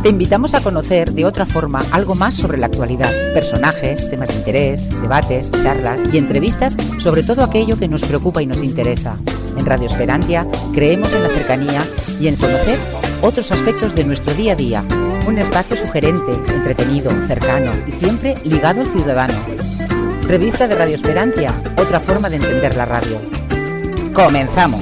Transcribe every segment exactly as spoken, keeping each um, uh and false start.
Te invitamos a conocer de otra forma algo más sobre la actualidad, personajes, temas de interés, debates, charlas y entrevistas sobre todo aquello que nos preocupa y nos interesa. En Radio Esperantia creemos en la cercanía y en conocer otros aspectos de nuestro día a día. Un espacio sugerente, entretenido, cercano y siempre ligado al ciudadano. Revista de Radio Esperantia, otra forma de entender la radio. ¡Comenzamos!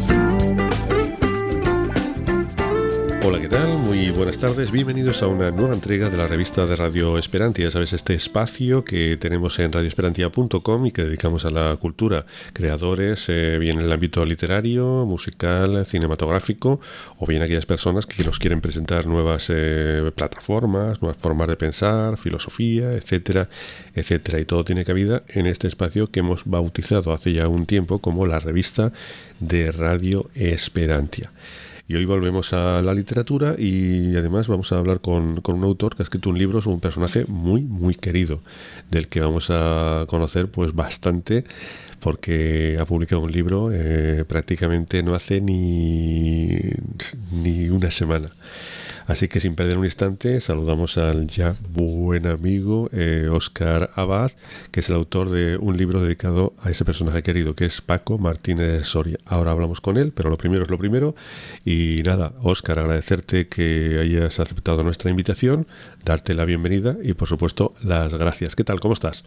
Hola, ¿qué tal? Muy buenas tardes, bienvenidos a una nueva entrega de la revista de Radio Esperantia. Ya sabes, este espacio que tenemos en radio esperantia punto com y que dedicamos a la cultura, creadores, eh, bien en el ámbito literario, musical, cinematográfico, o bien aquellas personas que nos quieren presentar nuevas eh, plataformas, nuevas formas de pensar, filosofía, etcétera, etcétera. Y todo tiene cabida en este espacio que hemos bautizado hace ya un tiempo como la revista de Radio Esperantia. Y hoy volvemos a la literatura y además vamos a hablar con, con un autor que ha escrito un libro sobre un personaje muy, muy querido, del que vamos a conocer pues bastante, porque ha publicado un libro eh, prácticamente no hace ni, ni una semana. Así que sin perder un instante saludamos al ya buen amigo eh, Óscar Abad, que es el autor de un libro dedicado a ese personaje querido, que es Paco Martínez Soria. Ahora hablamos con él, pero lo primero es lo primero. Y nada, Óscar, agradecerte que hayas aceptado nuestra invitación, darte la bienvenida y por supuesto las gracias. ¿Qué tal? ¿Cómo estás?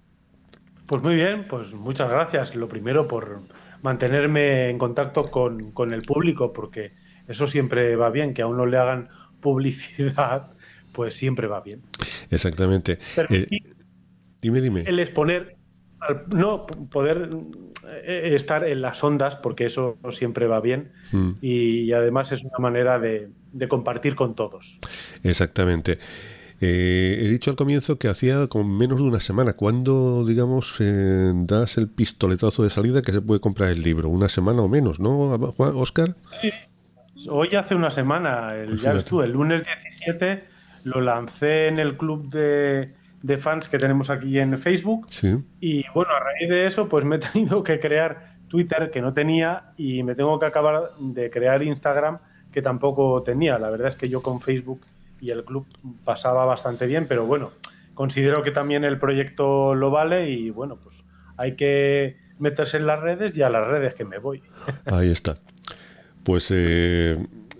Pues muy bien, pues muchas gracias. Lo primero por mantenerme en contacto con, con el público, porque eso siempre va bien, que a uno le hagan publicidad, pues siempre va bien. Exactamente. Pero eh, dime, dime. El exponer, no poder eh, estar en las ondas, porque eso siempre va bien, mm. y además es una manera de, de compartir con todos. Exactamente. Eh, he dicho al comienzo que hacía con menos de una semana. ¿Cuándo, digamos, eh, das el pistoletazo de salida que se puede comprar el libro? ¿Una semana o menos, no, Óscar? Sí. Hoy hace una semana, el, ya ves tú, el lunes diecisiete lo lancé en el club de, de fans que tenemos aquí en Facebook. Sí. Y bueno, a raíz de eso pues me he tenido que crear Twitter, que no tenía, y me tengo que acabar de crear Instagram, que tampoco tenía. La verdad es que yo con Facebook y el club pasaba bastante bien, pero bueno, considero que también el proyecto lo vale y bueno, pues hay que meterse en las redes y a las redes que me voy. Ahí está. Pues eh,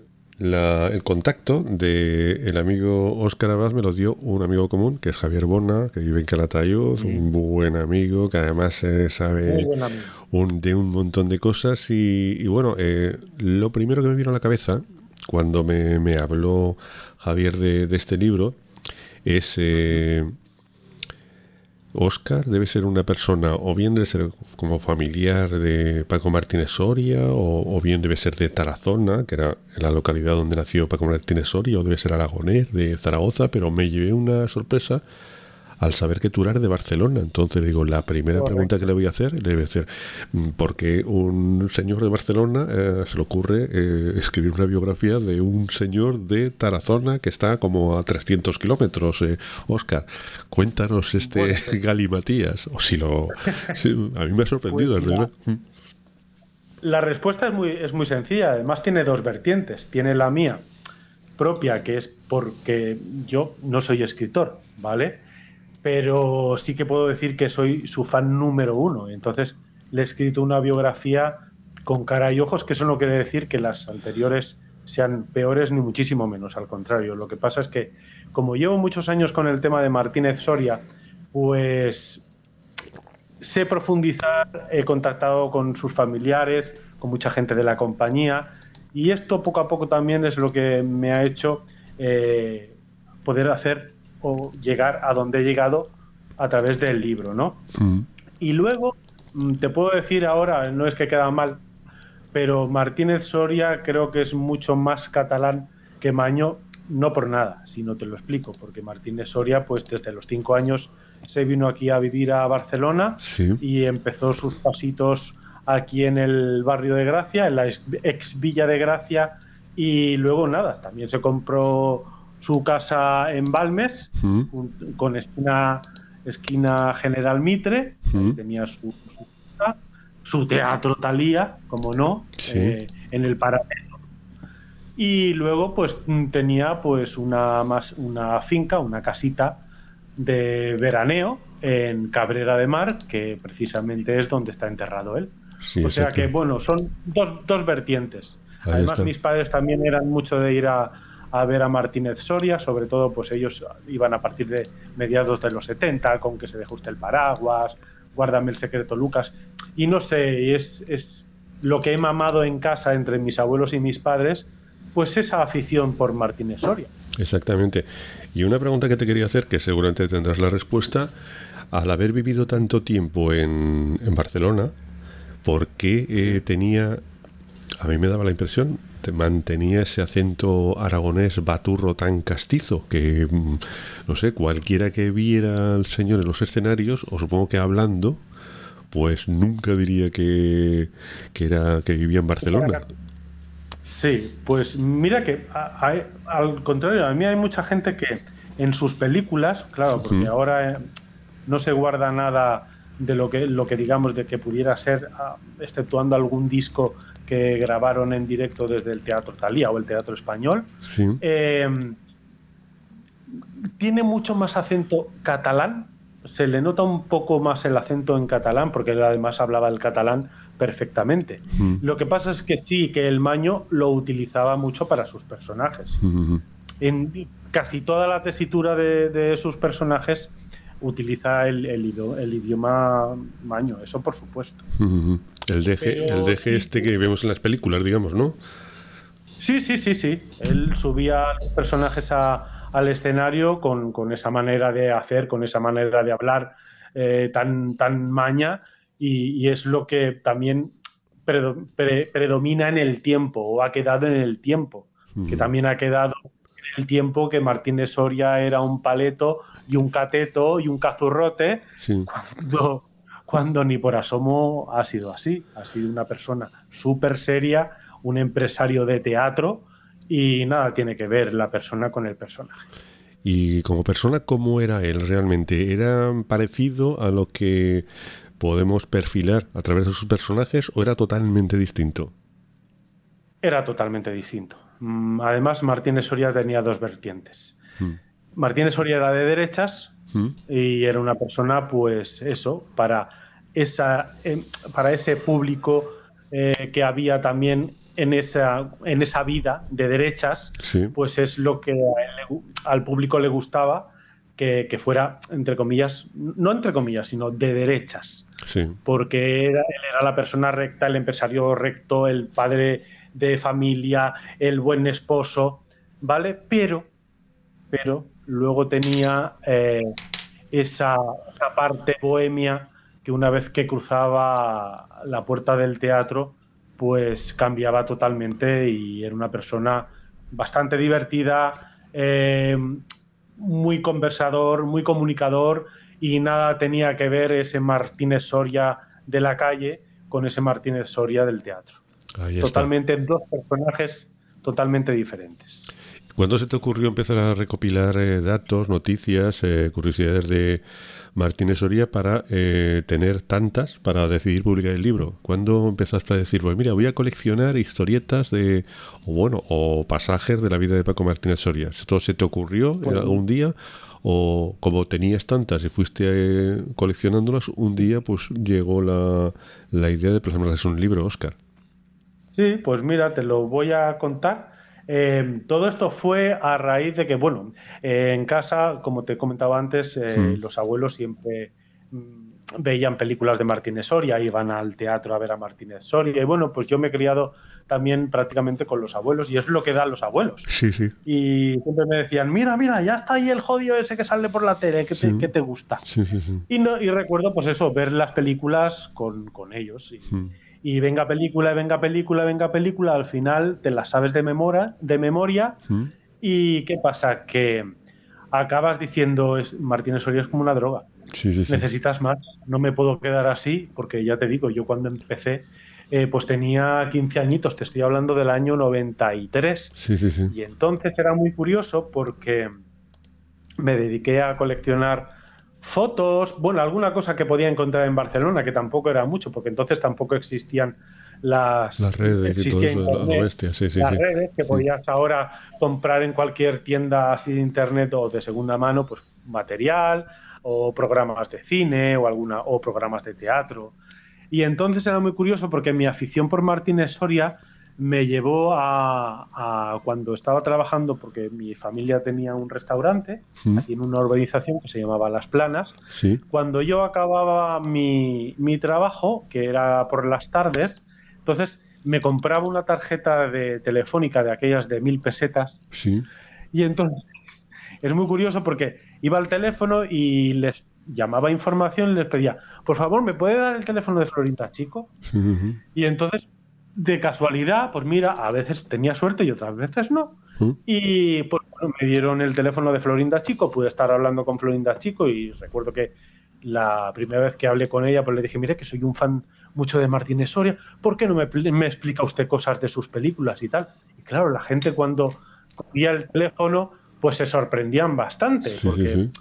la, el contacto del amigo Óscar Abad me lo dio un amigo común, que es Javier Bona, que vive en Calatayud, sí. Un buen amigo, que además eh, sabe un, de un montón de cosas. Y, y bueno, eh, lo primero que me vino a la cabeza cuando me, me habló Javier de, de este libro es... Eh, Óscar debe ser una persona, o bien debe ser como familiar de Paco Martínez Soria, o, o bien debe ser de Tarazona, que era la localidad donde nació Paco Martínez Soria, o debe ser aragonés de Zaragoza, pero me llevé una sorpresa al saber que tú eras de Barcelona. Entonces digo, la primera Correcto. pregunta que le voy a hacer debe ser, ¿por qué un señor de Barcelona eh, se le ocurre eh, escribir una biografía de un señor de Tarazona que está como a trescientos kilómetros? Eh, Óscar, cuéntanos este bueno, galimatías. O si lo... Si, a mí me ha sorprendido. Pues la, la respuesta es muy, es muy sencilla. Además tiene dos vertientes. Tiene la mía propia, que es porque yo no soy escritor, ¿vale? Pero sí que puedo decir que soy su fan número uno. Entonces le he escrito una biografía con cara y ojos, que eso no quiere decir que las anteriores sean peores ni muchísimo menos, al contrario. Lo que pasa es que como llevo muchos años con el tema de Martínez Soria, pues sé profundizar, he contactado con sus familiares, con mucha gente de la compañía, y esto poco a poco también es lo que me ha hecho eh, poder hacer o llegar a donde he llegado a través del libro, ¿no? Mm. Y luego, te puedo decir ahora, no es que queda mal, pero Martínez Soria creo que es mucho más catalán que Maño, no por nada, sino te lo explico, porque Martínez Soria, pues desde los cinco años se vino aquí a vivir a Barcelona, sí. Y empezó sus pasitos aquí en el barrio de Gracia, en la ex Villa de Gracia, y luego nada, también se compró su casa en Balmes, mm. con esquina, esquina General Mitre, mm. tenía su, su, su teatro Thalía, como no, sí. eh, en el Paralelo. y luego pues tenía pues una, más, una finca, una casita de veraneo en Cabrera de Mar, que precisamente es donde está enterrado él. Sí, o sea exacto. que, bueno, son dos, dos vertientes. Ahí Además, está. mis padres también eran mucho de ir a, a ver a Martínez Soria, sobre todo pues ellos iban a partir de mediados de los setenta, con Que se deje usted el paraguas, Guárdame el secreto, Lucas. Y no sé, es, es lo que he mamado en casa entre mis abuelos y mis padres, pues esa afición por Martínez Soria. Exactamente. Y una pregunta que te quería hacer, que seguramente tendrás la respuesta, al haber vivido tanto tiempo en, en Barcelona, ¿por qué eh, tenía, a mí me daba la impresión, te mantenía ese acento aragonés baturro tan castizo, que, no sé, cualquiera que viera al señor en los escenarios, o supongo que hablando, pues nunca diría que, que, era, que vivía en Barcelona? Sí, pues mira que a, a, al contrario, a mí hay mucha gente que en sus películas, claro, porque uh-huh. ahora eh, no se guarda nada de lo que, lo que digamos de que pudiera ser, uh, exceptuando algún disco que grabaron en directo desde el Teatro Thalía o el Teatro Español, sí. eh, tiene mucho más acento catalán, se le nota un poco más el acento en catalán, porque él además hablaba el catalán perfectamente. Mm. Lo que pasa es que sí, que el maño lo utilizaba mucho para sus personajes. Mm-hmm. En casi toda la tesitura de, de sus personajes utiliza el, el, el idioma maño, eso por supuesto. Mm-hmm. El deje, Pero, el deje este que vemos en las películas, digamos, ¿no? Sí, sí, sí, sí. Él subía a los personajes a, al escenario con, con esa manera de hacer, con esa manera de hablar eh, tan, tan maña. Y, y es lo que también predo, pre, predomina en el tiempo, o ha quedado en el tiempo, mm. que también ha quedado en el tiempo que Martínez Soria era un paleto y un cateto y un cazurrote, sí. cuando, cuando ni por asomo ha sido así. Ha sido una persona súper seria, un empresario de teatro, y nada tiene que ver la persona con el personaje. Y como persona, ¿cómo era él realmente? ¿Era parecido a lo que podemos perfilar a través de sus personajes o era totalmente distinto? Era totalmente distinto. Además, Martínez Soria tenía dos vertientes. Hmm. Martínez Soria era de derechas hmm. y era una persona, pues eso, para, esa, eh, para ese público eh, que había también en esa, en esa vida de derechas, sí. pues es lo que a él, al público le gustaba, que, que fuera, entre comillas, no entre comillas, sino de derechas. Sí. Porque era, él era la persona recta, el empresario recto, el padre de familia, el buen esposo, ¿vale? Pero, pero luego tenía eh, esa, esa parte bohemia que una vez que cruzaba la puerta del teatro, pues cambiaba totalmente y era una persona bastante divertida, eh, muy conversador, muy comunicador, y nada tenía que ver ese Martínez Soria de la calle con ese Martínez Soria del teatro. Ahí totalmente está. Dos personajes totalmente diferentes. ¿Cuándo se te ocurrió empezar a recopilar eh, datos, noticias, eh, curiosidades de Martínez Soria para eh, tener tantas para decidir publicar el libro? ¿Cuándo empezaste a decir, pues mira, voy a coleccionar historietas de, o bueno, o pasajes de la vida de Paco Martínez Soria? ¿Esto se te ocurrió bueno. algún día? ¿O como tenías tantas y fuiste eh, coleccionándolas, un día pues llegó la, la idea de plasmarlas en un libro, Óscar? Sí, pues mira, te lo voy a contar. Eh, todo esto fue a raíz de que, bueno, eh, en casa, como te comentaba antes, eh, sí. los abuelos siempre mm, veían películas de Martínez Soria, iban al teatro a ver a Martínez Soria, y bueno, pues yo me he criado también prácticamente con los abuelos, y es lo que dan los abuelos. Sí, sí. Y siempre me decían, mira, mira, ya está ahí el jodido ese que sale por la tele, que te, sí. que te gusta. Sí, sí, sí. Y, no, y recuerdo, pues eso, ver las películas con, con ellos, y, sí. Y venga película, venga película, venga película, al final te la sabes de memoria, de memoria ¿Mm? Y ¿qué pasa? Que acabas diciendo, es, Martínez Soria es como una droga, sí, sí, sí. necesitas más, no me puedo quedar así, porque ya te digo, yo cuando empecé, eh, pues tenía quince añitos, te estoy hablando del año noventa y tres, sí, sí, sí. Y entonces era muy curioso porque me dediqué a coleccionar fotos, bueno, alguna cosa que podía encontrar en Barcelona, que tampoco era mucho, porque entonces tampoco existían las, las redes y todo eso, internet, la bestia, sí, sí, las sí. redes que sí. podías ahora comprar en cualquier tienda así de internet o de segunda mano, pues material o programas de cine o alguna o programas de teatro. Y entonces era muy curioso porque mi afición por Martínez Soria me llevó a, a cuando estaba trabajando, porque mi familia tenía un restaurante ¿Mm? aquí en una urbanización que se llamaba Las Planas. Sí. Cuando yo acababa mi, mi trabajo, que era por las tardes, entonces me compraba una tarjeta de telefónica de aquellas de mil pesetas. Sí. Y entonces es muy curioso porque iba al teléfono y les llamaba información y les pedía, por favor, ¿me puede dar el teléfono de Florinda Chico? Uh-huh. Y entonces, de casualidad, pues mira, a veces tenía suerte y otras veces no. Uh-huh. Y pues bueno, me dieron el teléfono de Florinda Chico, pude estar hablando con Florinda Chico y recuerdo que la primera vez que hablé con ella, pues le dije, mire, que soy un fan mucho de Martínez Soria, ¿por qué no me, me explica usted cosas de sus películas y tal? Y claro, la gente cuando cogía el teléfono, pues se sorprendían bastante, sí, porque sí, sí.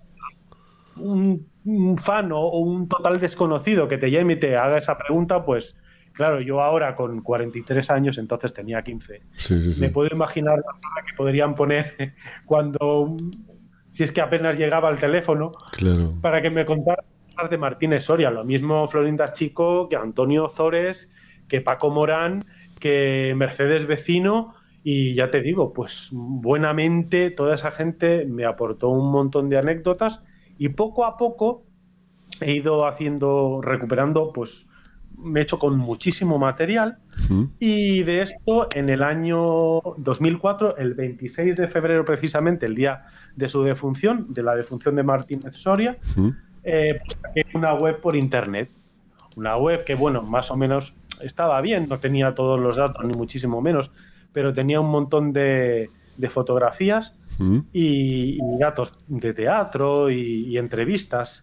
Un, un fan o un total desconocido que te llame y te haga esa pregunta, pues claro, yo ahora con cuarenta y tres años, entonces tenía quince, sí, sí, sí. me puedo imaginar la cara que podrían poner cuando, si es que apenas llegaba al teléfono, claro, para que me contara cosas de Martínez Soria, lo mismo Florinda Chico, que Antonio Zores, que Paco Morán, que Mercedes Vecino, y ya te digo, pues buenamente toda esa gente me aportó un montón de anécdotas y poco a poco he ido haciendo, recuperando, pues me he hecho con muchísimo material. ¿Mm? Y de esto, en el año dos mil cuatro, el veintiséis de febrero precisamente, el día de su defunción, de la defunción de Martínez Soria, ¿Mm? eh, pues saqué una web por internet. Una web que, bueno, más o menos estaba bien, no tenía todos los datos, ni muchísimo menos, pero tenía un montón de, de fotografías ¿Mm? y, y datos de teatro y, y entrevistas.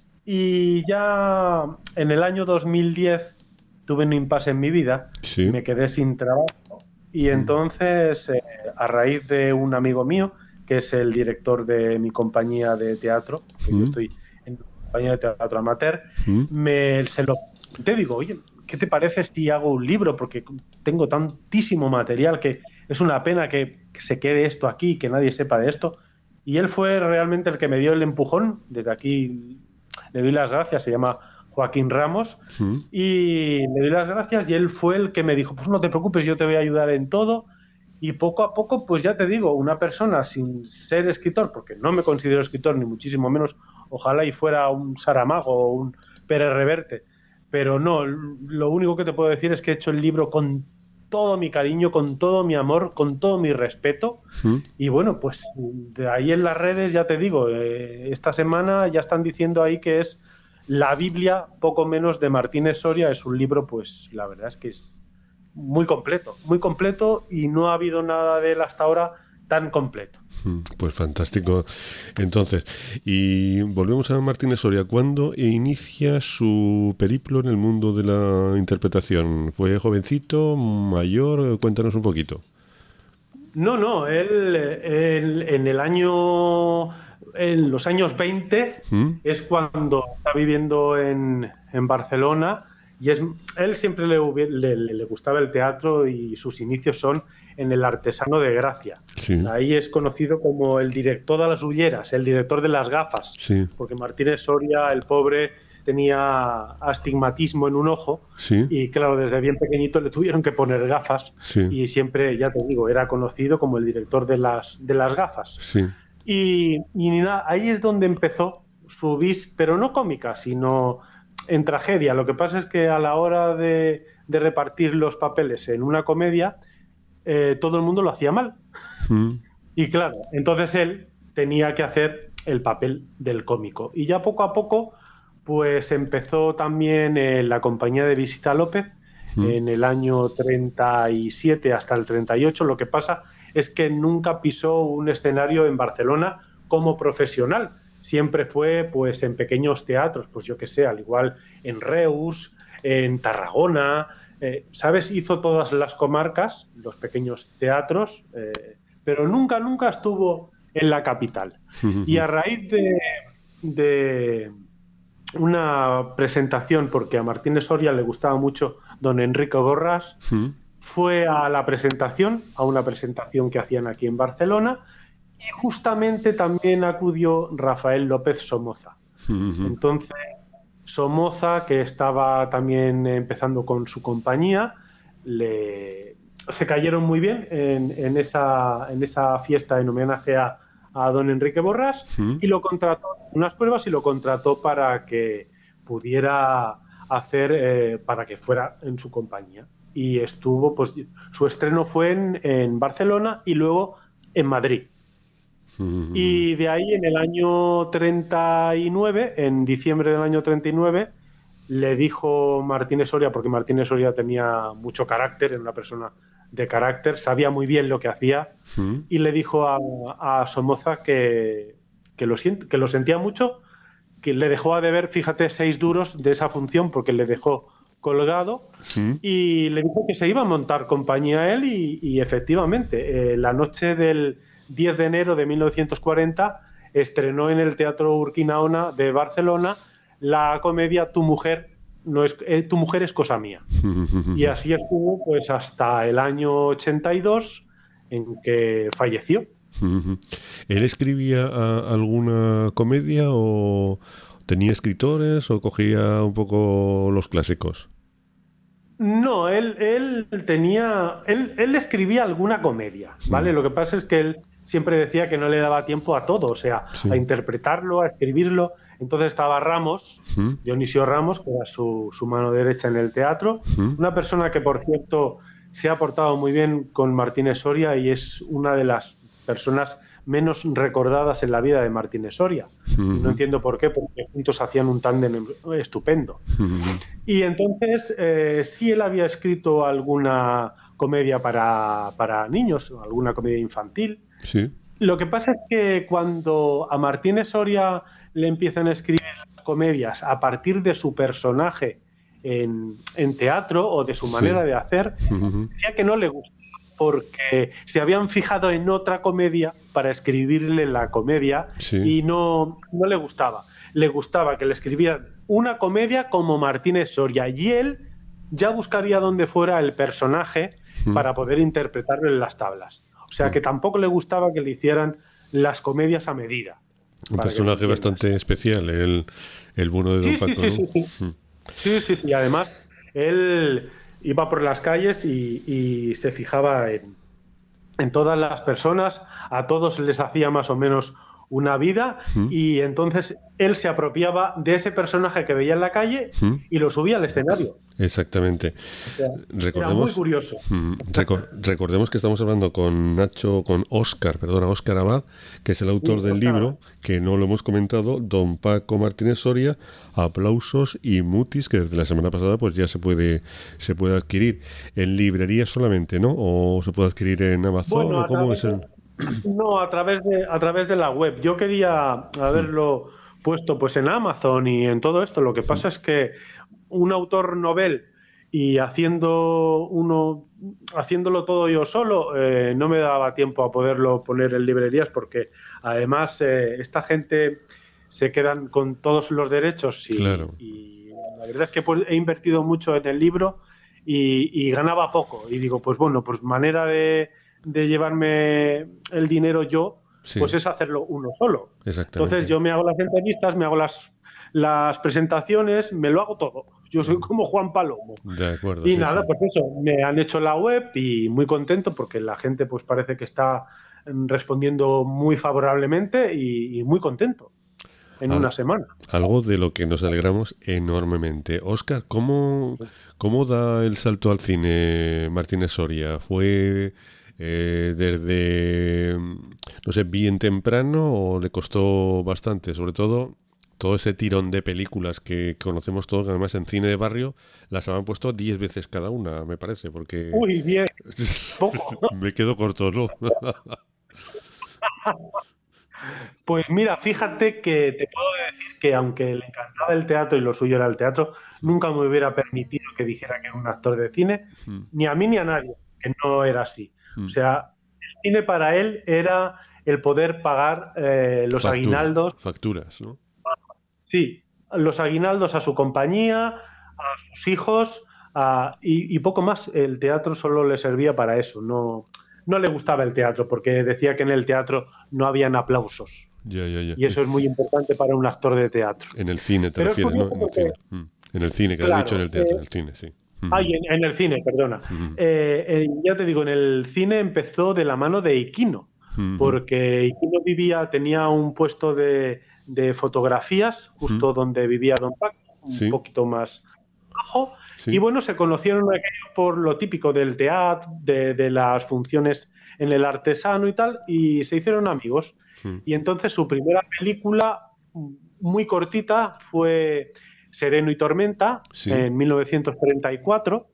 Y ya en el año dos mil diez tuve un impasse en mi vida, sí. Me quedé sin trabajo y sí. entonces eh, a raíz de un amigo mío, que es el director de mi compañía de teatro, que sí. yo estoy en mi compañía de teatro amateur, sí. me, se lo te digo, oye, ¿qué te parece si hago un libro? Porque tengo tantísimo material que es una pena que, que se quede esto aquí, que nadie sepa de esto. Y él fue realmente el que me dio el empujón. Desde aquí le doy las gracias, se llama Joaquín Ramos, sí. y le doy las gracias y él fue el que me dijo, pues no te preocupes, yo te voy a ayudar en todo. Y poco a poco, pues ya te digo, una persona sin ser escritor, porque no me considero escritor, ni muchísimo menos, ojalá y fuera un Saramago o un Pérez Reverte, pero no, lo único que te puedo decir es que he hecho el libro con todo mi cariño, con todo mi amor, con todo mi respeto. ¿Mm? Y bueno, pues de ahí en las redes, ya te digo, eh, esta semana ya están diciendo ahí que es la Biblia, poco menos, de Martínez Soria. Es un libro, pues la verdad es que es muy completo, muy completo, y no ha habido nada de él hasta ahora tan completo. Pues fantástico. Entonces, y volvemos a Martínez Soria. ¿Cuándo inicia su periplo en el mundo de la interpretación? ¿Fue jovencito, mayor? Cuéntanos un poquito. No, no, él, él en el año, en los años veinte, ¿Mm? es cuando está viviendo en, en Barcelona, y es, él siempre le, le, le gustaba el teatro y sus inicios son en el Artesano de Gracia. Sí. Ahí es conocido como el director de las Ulleras, el director de las gafas, sí. porque Martínez Soria, el pobre, tenía astigmatismo en un ojo, sí. y claro, desde bien pequeñito le tuvieron que poner gafas, sí. y siempre, ya te digo, era conocido como el director de las, de las gafas. Sí. Y, y nada, ahí es donde empezó su vis, pero no cómica, sino en tragedia. Lo que pasa es que a la hora de, de repartir los papeles en una comedia, eh, todo el mundo lo hacía mal. Mm. Y claro, entonces él tenía que hacer el papel del cómico. Y ya poco a poco, pues empezó también en la compañía de Visita López, mm. en el año treinta y siete hasta el treinta y ocho. Lo que pasa es que nunca pisó un escenario en Barcelona como profesional. Siempre fue pues en pequeños teatros, pues yo que sé, al igual en Reus, en Tarragona, eh, ¿sabes? Hizo todas las comarcas, los pequeños teatros, eh, pero nunca, nunca estuvo en la capital. Y a raíz de, de, una presentación, porque a Martínez Soria le gustaba mucho don Enrique Borràs. Mm. Fue a la presentación, a una presentación que hacían aquí en Barcelona, y justamente también acudió Rafael López Somoza. Mm-hmm. Entonces, Somoza, que estaba también empezando con su compañía, le... se cayeron muy bien en, en, esa, en esa fiesta en homenaje a, a don Enrique Borràs, mm. y lo contrató, unas pruebas, y lo contrató para que pudiera hacer, eh, para que fuera en su compañía. Y estuvo, pues su estreno fue en, en Barcelona y luego en Madrid. Mm. Y de ahí, en el año treinta y nueve, en diciembre del año treinta y nueve, le dijo Martínez Soria, porque Martínez Soria tenía mucho carácter, era una persona de carácter, sabía muy bien lo que hacía, mm. y le dijo a, a Somoza que, que, lo siente, que lo sentía mucho, que le dejó a deber, fíjate, seis duros de esa función, porque le dejó colgado, sí. Y le dijo que se iba a montar compañía a él, y, y efectivamente, eh, la noche del diez de enero de mil novecientos cuarenta estrenó en el Teatro Urquinaona de Barcelona la comedia Tu mujer no es eh, Tu mujer es cosa mía. Y así estuvo pues hasta el año ochenta y dos, en que falleció. ¿Él escribía a, alguna comedia o tenía escritores o cogía un poco los clásicos? No, él, él tenía, él, él escribía alguna comedia, ¿vale? Sí. Lo que pasa es que él siempre decía que no le daba tiempo a todo, o sea, sí. a interpretarlo, a escribirlo. Entonces estaba Ramos, sí. Dionisio Ramos, que era su, su mano derecha en el teatro, sí. una persona que, por cierto, se ha portado muy bien con Martínez Soria y es una de las personas menos recordadas en la vida de Martínez Soria. Uh-huh. No entiendo por qué, porque juntos hacían un tándem estupendo. Uh-huh. Y entonces, eh, sí, él había escrito alguna comedia para, para niños, alguna comedia infantil. Sí. Lo que pasa es que cuando a Martínez Soria le empiezan a escribir comedias a partir de su personaje en, en teatro o de su manera sí. de hacer, uh-huh. decía que no le gustaba, porque se habían fijado en otra comedia para escribirle la comedia, sí. y no, no le gustaba. Le gustaba que le escribieran una comedia como Martínez Soria, y él ya buscaría dónde fuera el personaje mm. para poder interpretarlo en las tablas. O sea, mm. que tampoco le gustaba que le hicieran las comedias a medida. Un personaje bastante especial, el, el bueno de Don sí, Paco, sí, sí, ¿no? sí, sí. Mm. sí, sí, sí. Además, él iba por las calles y, y se fijaba en, en todas las personas, a todos les hacía más o menos una vida, ¿Mm? Y entonces él se apropiaba de ese personaje que veía en la calle ¿Mm? Y lo subía al escenario. Exactamente. O sea, recordemos, era muy curioso. Recor- recordemos que estamos hablando con Nacho, con Óscar, perdona, Óscar Abad, que es el autor sí, del Óscar. libro, que no lo hemos comentado, Don Paco Martínez Soria, Aplausos y Mutis, que desde la semana pasada pues ya se puede se puede adquirir en librería solamente, ¿no? O se puede adquirir en Amazon, bueno, ¿o cómo es el...? No, a través de a través de la web. Yo quería haberlo sí. puesto pues en Amazon y en todo esto. Lo que pasa sí. es que un autor novel y haciendo uno haciéndolo todo yo solo eh, no me daba tiempo a poderlo poner en librerías, porque además eh, esta gente se quedan con todos los derechos y, claro. y la verdad es que pues, he invertido mucho en el libro y, y ganaba poco, y digo pues bueno, pues manera de de llevarme el dinero yo, sí. pues es hacerlo uno solo. Entonces yo me hago las entrevistas, me hago las, las presentaciones, me lo hago todo. Yo soy como Juan Palomo. De acuerdo. Y sí, nada, sí. pues eso, me han hecho la web y muy contento porque la gente pues parece que está respondiendo muy favorablemente y, y muy contento en Al, una semana. Algo de lo que nos alegramos enormemente. Óscar, ¿cómo, ¿cómo da el salto al cine Martínez Soria? ¿Fue... Eh, desde, no sé, bien temprano o le costó bastante? Sobre todo, todo ese tirón de películas que conocemos todos, que además en cine de barrio las han puesto diez veces cada una, me parece, porque... Uy, bien, poco. Me quedo corto, ¿no? Pues mira, fíjate que te puedo decir que aunque le encantaba el teatro y lo suyo era el teatro, nunca me hubiera permitido que dijera que era un actor de cine, mm. ni a mí ni a nadie, que no era así. O sea, el cine para él era el poder pagar eh, los Factura, aguinaldos. Facturas, ¿no? Sí, los aguinaldos a su compañía, a sus hijos, a, y, y poco más. El teatro solo le servía para eso. No, no le gustaba el teatro porque decía que en el teatro no habían aplausos. Ya, ya, ya. Y eso es muy importante para un actor de teatro. En el cine te Pero refieres, ¿no? En el porque, cine. Mm. En el cine, que claro, has dicho en el teatro, eh, en el cine, sí. Ay, en, en el cine, perdona. Uh-huh. Eh, eh, ya te digo, en el cine empezó de la mano de Iquino, uh-huh. porque Iquino vivía, tenía un puesto de, de fotografías justo uh-huh. donde vivía Don Paco, un sí. poquito más bajo, sí. y bueno, se conocieron por lo típico del teatro, de, de las funciones en el Artesano y tal, y se hicieron amigos. Uh-huh. Y entonces su primera película, muy cortita, fue Sereno y Tormenta, sí. en mil novecientos treinta y cuatro.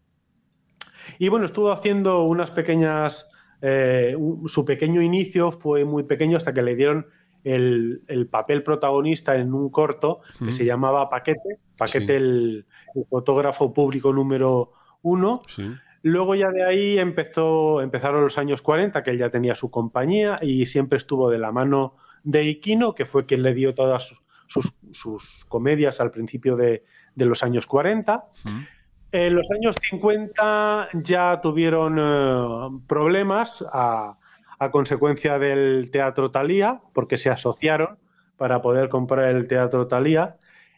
Y bueno, estuvo haciendo unas pequeñas... Eh, un, su pequeño inicio fue muy pequeño hasta que le dieron el, el papel protagonista en un corto que mm. se llamaba Paquete. Paquete, sí. el, el fotógrafo público número uno. Sí. Luego ya de ahí empezó, empezaron los años cuarenta, que él ya tenía su compañía y siempre estuvo de la mano de Iquino, que fue quien le dio todas sus, sus, sus comedias al principio de, de los años cuarenta. Mm. En los años cincuenta ya tuvieron eh, problemas a, a consecuencia del Teatro Thalía, porque se asociaron para poder comprar el Teatro Thalía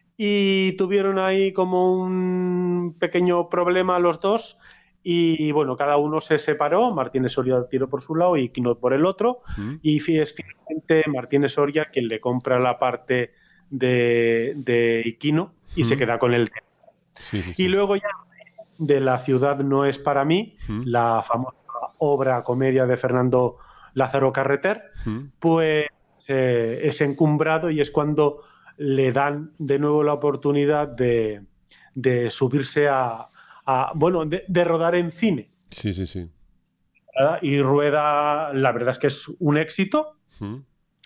y tuvieron ahí como un pequeño problema los dos y bueno, cada uno se separó, Martínez Soria tiró por su lado y Iquino por el otro ¿Mm? Y es finalmente Martínez Soria quien le compra la parte de, de Iquino y ¿Mm? Se queda con el teatro. Sí, sí, sí. Y luego ya de La ciudad no es para mí, ¿Mm? La famosa obra comedia de Fernando Lázaro Carreter, ¿Mm? Pues eh, es encumbrado y es cuando le dan de nuevo la oportunidad de, de subirse a, a bueno, de, de rodar en cine. Sí, sí, sí. Y rueda, la verdad es que es un éxito. ¿Mm?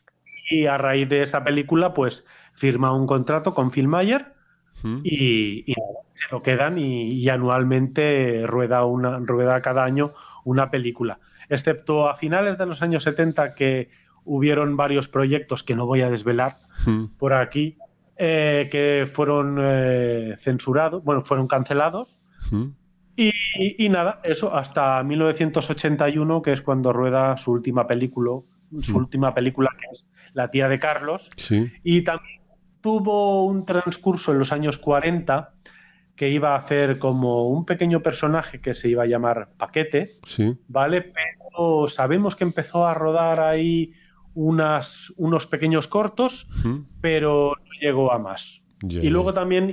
Y a raíz de esa película, pues firma un contrato con Filmayer. ¿Mm? Y, y se lo quedan y, y anualmente rueda una rueda cada año una película, excepto a finales de los años setenta que hubieron varios proyectos que no voy a desvelar ¿Mm? Por aquí eh, que fueron eh, censurados, bueno, fueron cancelados ¿Mm? y, y, y nada, eso hasta mil novecientos ochenta y uno, que es cuando rueda su última película, su ¿Mm? última película que es La tía de Carlos, sí. Y también tuvo un transcurso en los años cuarenta que iba a hacer como un pequeño personaje que se iba a llamar Paquete, sí. ¿vale? Pero sabemos que empezó a rodar ahí unas, unos pequeños cortos, ¿Mm? Pero no llegó a más. Yeah. Y luego también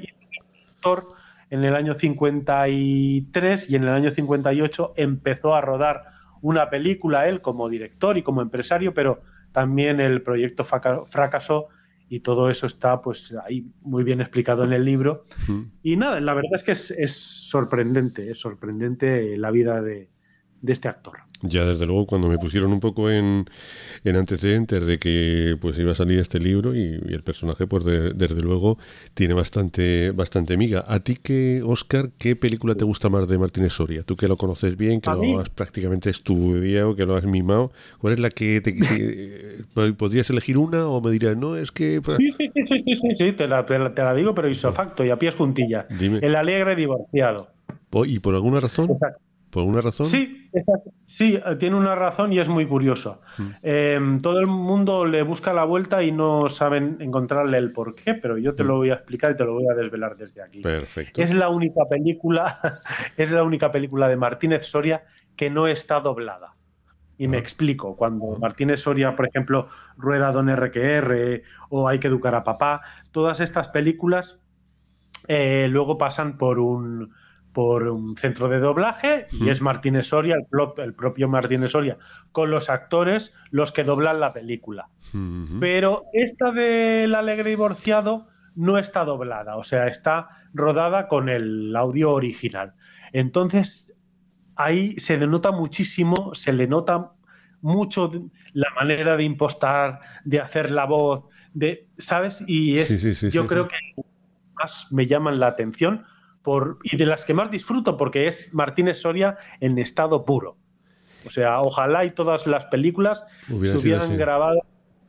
en el año cincuenta y tres y en el año cincuenta y ocho empezó a rodar una película él como director y como empresario, pero también el proyecto fracasó. Y todo eso está pues ahí muy bien explicado en el libro. Mm. Y nada, la verdad es que es, es sorprendente, es sorprendente la vida de, de este actor. Ya desde luego cuando me pusieron un poco en, en antecedentes de que pues iba a salir este libro y, y el personaje pues de, desde luego tiene bastante bastante miga. ¿A ti qué, Óscar, qué película te gusta más de Martínez Soria? Tú que lo conoces bien, que lo has prácticamente estudiado, que lo has mimado, ¿cuál es la que te eh, podrías elegir una o me dirías, no, es que... Sí, sí, sí, sí, sí, sí, sí te, la, te, la, te la digo, pero isofacto y a pies juntillas. Dime. El alegre divorciado. ¿Y por alguna razón? Exacto. ¿Por alguna razón? Sí, exacto. Sí, tiene una razón y es muy curioso. Mm. Eh, todo el mundo le busca la vuelta y no saben encontrarle el porqué, pero yo te mm. lo voy a explicar y te lo voy a desvelar desde aquí. Perfecto. Es la única película, es la única película de Martínez Soria que no está doblada. Y ah. me explico. Cuando ah. Martínez Soria, por ejemplo, rueda Don erre que erre o Hay que educar a papá, todas estas películas eh, luego pasan por un por un centro de doblaje y mm. es Martínez Soria, el, pro, el propio Martínez Soria, con los actores los que doblan la película. Mm-hmm. Pero esta del alegre divorciado no está doblada, o sea, está rodada con el audio original. Entonces, ahí se denota muchísimo, se le nota mucho la manera de impostar, de hacer la voz, de, ¿sabes? Y es, sí, sí, sí, yo sí, creo sí. que más me llaman la atención Por, y de las que más disfruto porque es Martínez Soria en estado puro. O sea, ojalá y todas las películas Hubiera se hubieran grabado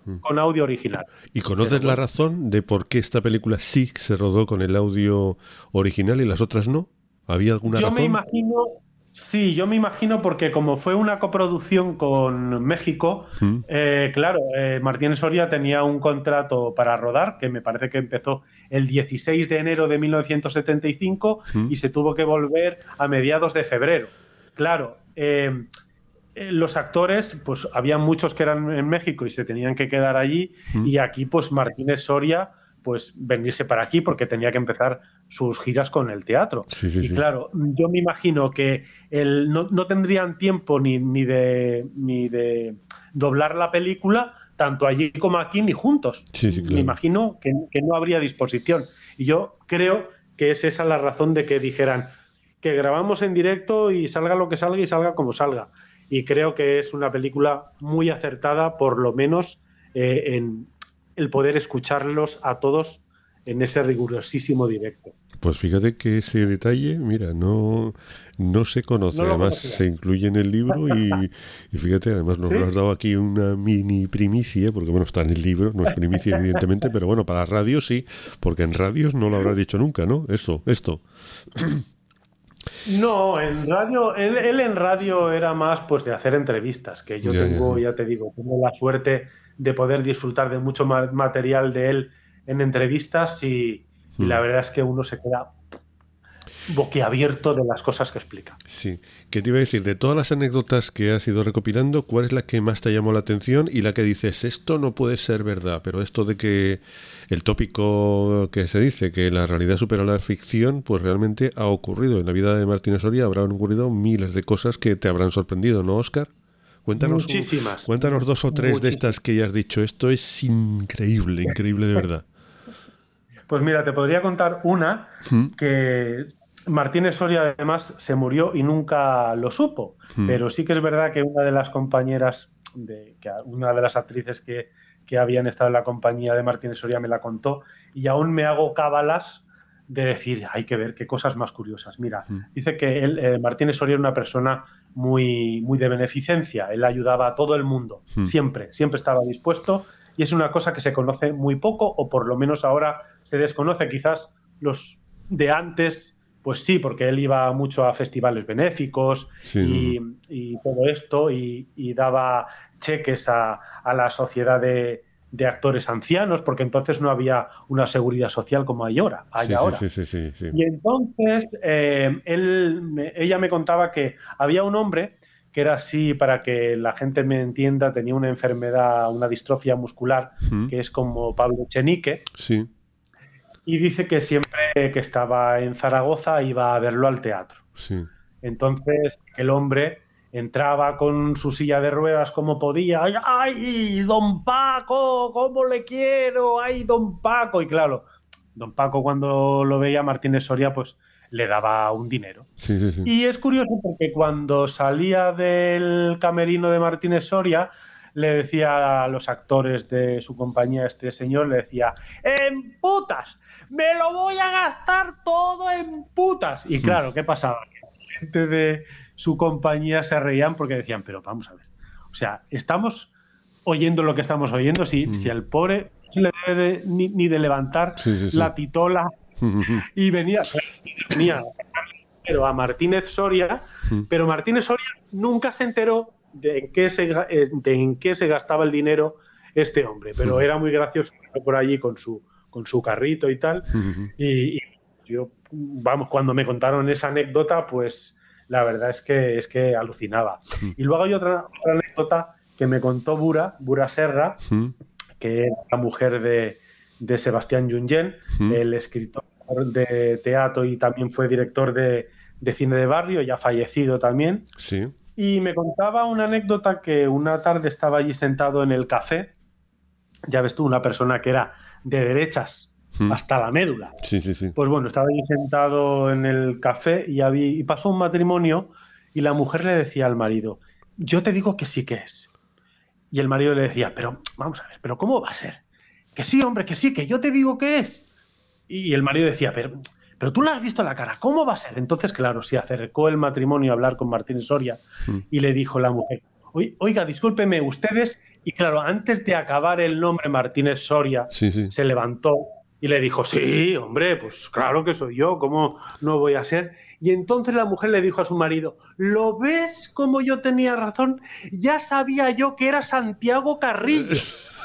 mm. con audio original. ¿Y conoces Pero, la bueno, razón de por qué esta película sí se rodó con el audio original y las otras no? ¿Había alguna yo razón? Yo me imagino... Sí, yo me imagino porque como fue una coproducción con México, ¿Mm? eh, claro, eh, Martínez Soria tenía un contrato para rodar, que me parece que empezó el dieciséis de enero de mil novecientos setenta y cinco ¿Mm? Y se tuvo que volver a mediados de febrero. Claro, eh, eh, los actores, pues había muchos que eran en México y se tenían que quedar allí, ¿Mm? Y aquí pues Martínez Soria pues venirse para aquí porque tenía que empezar sus giras con el teatro. Sí, sí, y sí. claro, yo me imagino que el, no, no tendrían tiempo ni, ni, de, ni de doblar la película, tanto allí como aquí, ni juntos. Sí, sí, claro. Me imagino que, que no habría disposición. Y yo creo que es esa la razón de que dijeran que grabamos en directo y salga lo que salga y salga como salga. Y creo que es una película muy acertada, por lo menos eh, en el poder escucharlos a todos en ese rigurosísimo directo. Pues fíjate que ese detalle, mira, no, no se conoce, no además conocía. Se incluye en el libro y, y fíjate, además nos ¿Sí? lo has dado aquí una mini primicia, porque bueno, está en el libro, no es primicia evidentemente, pero bueno, para radio sí, porque en radios no lo habrás dicho nunca, ¿no? Eso, esto. No, en radio, él, él en radio era más pues de hacer entrevistas, que yo ya, tengo, ya. ya te digo, tengo la suerte de poder disfrutar de mucho material de él en entrevistas y, y mm. la verdad es que uno se queda boquiabierto de las cosas que explica. Sí, ¿qué te iba a decir? De todas las anécdotas que has ido recopilando, ¿cuál es la que más te llamó la atención y la que dices, esto no puede ser verdad, pero esto de que el tópico que se dice, que la realidad supera la ficción, pues realmente ha ocurrido? En la vida de Martínez Soria habrán ocurrido miles de cosas que te habrán sorprendido, ¿no, Óscar? Cuéntanos, Muchísimas. Cuéntanos dos o tres Muchísimas. de estas que ya has dicho. Esto es increíble, increíble de verdad. Pues mira, te podría contar una ¿Mm? que Martínez Soria además se murió y nunca lo supo. ¿Mm? Pero sí que es verdad que una de las compañeras, de, que una de las actrices que, que habían estado en la compañía de Martínez Soria me la contó y aún me hago cábalas de decir, hay que ver qué cosas más curiosas. Mira, ¿Mm? dice que él, eh, Martínez Soria era una persona muy, muy de beneficencia. Él ayudaba a todo el mundo, ¿Mm? siempre, siempre estaba dispuesto y es una cosa que se conoce muy poco o por lo menos ahora se desconoce. Quizás los de antes, pues sí, porque él iba mucho a festivales benéficos sí. y, y todo esto y, y daba cheques a, a la sociedad de de actores ancianos, porque entonces no había una seguridad social como hay ahora. Hay sí, ahora. Sí, sí, sí, sí, sí. Y entonces eh, él, me, ella me contaba que había un hombre que era así, para que la gente me entienda, tenía una enfermedad, una distrofia muscular, ¿Mm? que es como Pablo Echenique. Sí. Y dice que siempre que estaba en Zaragoza iba a verlo al teatro. Sí. Entonces el hombre entraba con su silla de ruedas como podía. ¡Ay, ay, don Paco! ¿Cómo le quiero? ¡Ay, don Paco! Y claro, don Paco cuando lo veía Martínez Soria, pues le daba un dinero. Sí, sí, sí. Y es curioso porque cuando salía del camerino de Martínez Soria, le decía a los actores de su compañía, este señor, le decía, ¡en putas! ¡Me lo voy a gastar todo en putas! Y claro, ¿qué pasaba? La gente de su compañía se reían porque decían, pero vamos a ver, o sea, estamos oyendo lo que estamos oyendo, si, mm. si al pobre no se le debe de, ni, ni de levantar sí, sí, sí. la titola mm-hmm. y venía, venía pero a Martínez Soria, mm. pero Martínez Soria nunca se enteró de en qué se, de en qué se gastaba el dinero este hombre, pero mm. era muy gracioso por allí con su, con su carrito y tal, mm-hmm. y, y yo, vamos, cuando me contaron esa anécdota, pues la verdad es que es que alucinaba. Mm. Y luego hay otra, otra anécdota que me contó Bura, Bura Serra, mm. que es la mujer de, de Sebastián Junyent, mm. el escritor de teatro y también fue director de, de cine de barrio, ya fallecido también. Sí. Y me contaba una anécdota que una tarde estaba allí sentado en el café, ya ves tú, una persona que era de derechas, Hmm. hasta la médula. Sí, sí, sí. Pues bueno, estaba ahí sentado en el café y, había, y pasó un matrimonio y la mujer le decía al marido, yo te digo que sí que es. Y el marido le decía, pero vamos a ver, pero ¿cómo va a ser? Que sí, hombre, que sí, que yo te digo que es. Y el marido decía, pero, pero tú le has visto la cara, ¿cómo va a ser? Entonces, claro, se acercó el matrimonio a hablar con Martínez Soria hmm. y le dijo la mujer, oiga, discúlpeme, ustedes Y claro, antes de acabar el nombre, Martínez Soria sí, sí. se levantó y le dijo, sí, hombre, pues claro que soy yo, ¿cómo no voy a ser? Y entonces la mujer le dijo a su marido, ¿lo ves como yo tenía razón? Ya sabía yo que era Santiago Carrillo.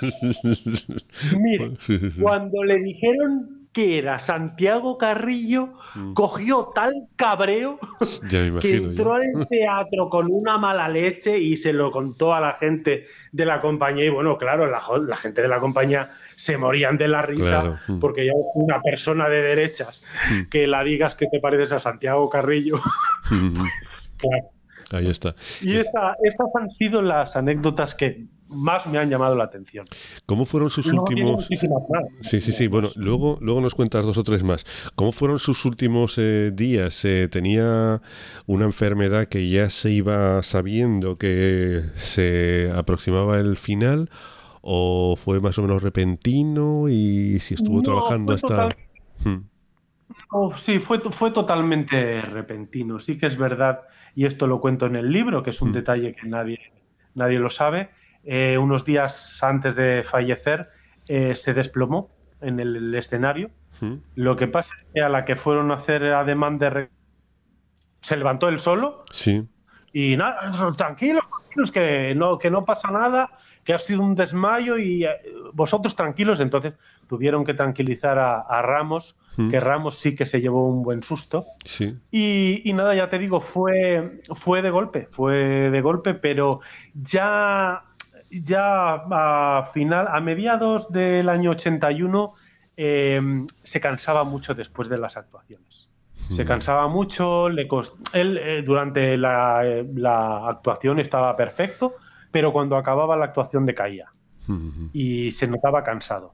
Mire, cuando le dijeron que era Santiago Carrillo, mm. cogió tal cabreo imagino, que entró ya. al teatro con una mala leche y se lo contó a la gente de la compañía. Y bueno, claro, la, la gente de la compañía se morían de la risa, claro. porque ya una persona de derechas mm. que la digas que te pareces a Santiago Carrillo. Mm. Claro. Ahí está. Y esa, esas han sido las anécdotas que más me han llamado la atención. ¿Cómo fueron sus no, últimos...? Sí, sí, sí. Bueno, luego, luego nos cuentas dos o tres más. ¿Cómo fueron sus últimos eh, días? Eh, ¿Tenía una enfermedad que ya se iba sabiendo que se aproximaba el final? ¿O fue más o menos repentino? Y si estuvo no, trabajando hasta... Total... Hmm. No, sí, fue, fue totalmente repentino. Sí que es verdad, y esto lo cuento en el libro, que es un hmm. detalle que nadie, nadie lo sabe. Eh, unos días antes de fallecer eh, se desplomó en el, el escenario. ¿Mm? Lo que pasa es que a la que fueron a hacer ademán de re... se levantó él solo. Sí. Y nada, tranquilos, tranquilos, que no, que no pasa nada, que ha sido un desmayo y eh, vosotros tranquilos. Entonces tuvieron que tranquilizar a, a Ramos, ¿Mm? que Ramos sí que se llevó un buen susto. Sí. Y, y nada, ya te digo, fue, fue de golpe, fue de golpe, pero ya... Ya a final, a mediados del año ochenta y uno eh, se cansaba mucho después de las actuaciones. Mm. Se cansaba mucho, le cost... él eh, durante la, eh, la actuación estaba perfecto, pero cuando acababa la actuación decaía mm. y se notaba cansado.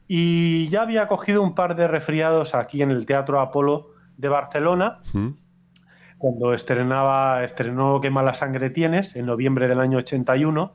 Y ya había cogido un par de resfriados aquí en el Teatro Apolo de Barcelona, mm. cuando estrenaba, estrenó Qué mala sangre tienes, en noviembre del año ochenta y uno.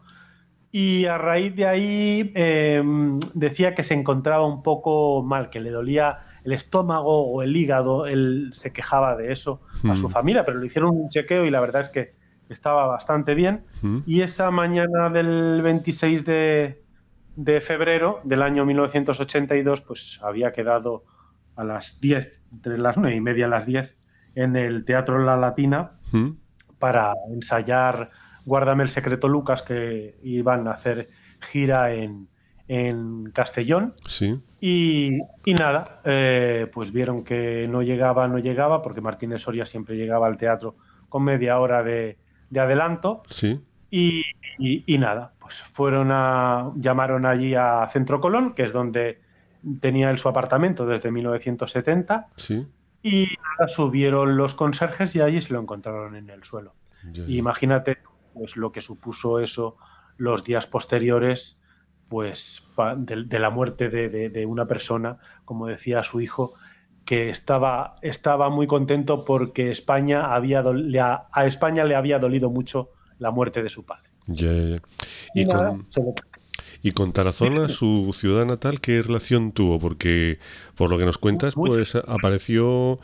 Y a raíz de ahí eh, decía que se encontraba un poco mal, que le dolía el estómago o el hígado. Él se quejaba de eso mm. a su familia, pero le hicieron un chequeo y la verdad es que estaba bastante bien. Mm. Y esa mañana del veintiséis de febrero del año mil novecientos ochenta y dos, pues había quedado a las diez, entre las nueve y media a las diez, en el Teatro La Latina mm. para ensayar Guárdame el secreto, Lucas, que iban a hacer gira en, en Castellón. Sí. Y, y nada, eh, pues vieron que no llegaba, no llegaba, porque Martínez Soria siempre llegaba al teatro con media hora de, de adelanto. Sí. Y, y, y nada, pues fueron a, llamaron allí a Centro Colón, que es donde tenía él su apartamento desde mil novecientos setenta. Sí. Y nada, subieron los conserjes y allí se lo encontraron en el suelo. Ya, ya. Y imagínate pues lo que supuso eso los días posteriores, pues de, de la muerte de, de, de una persona, como decía su hijo, que estaba, estaba muy contento porque España había do, le a, a España le había dolido mucho la muerte de su padre. Ya, ya. Y, y, nada, con, lo... y con Tarazona, su ciudad natal, ¿qué relación tuvo? Porque por lo que nos cuentas, mucho. Pues apareció,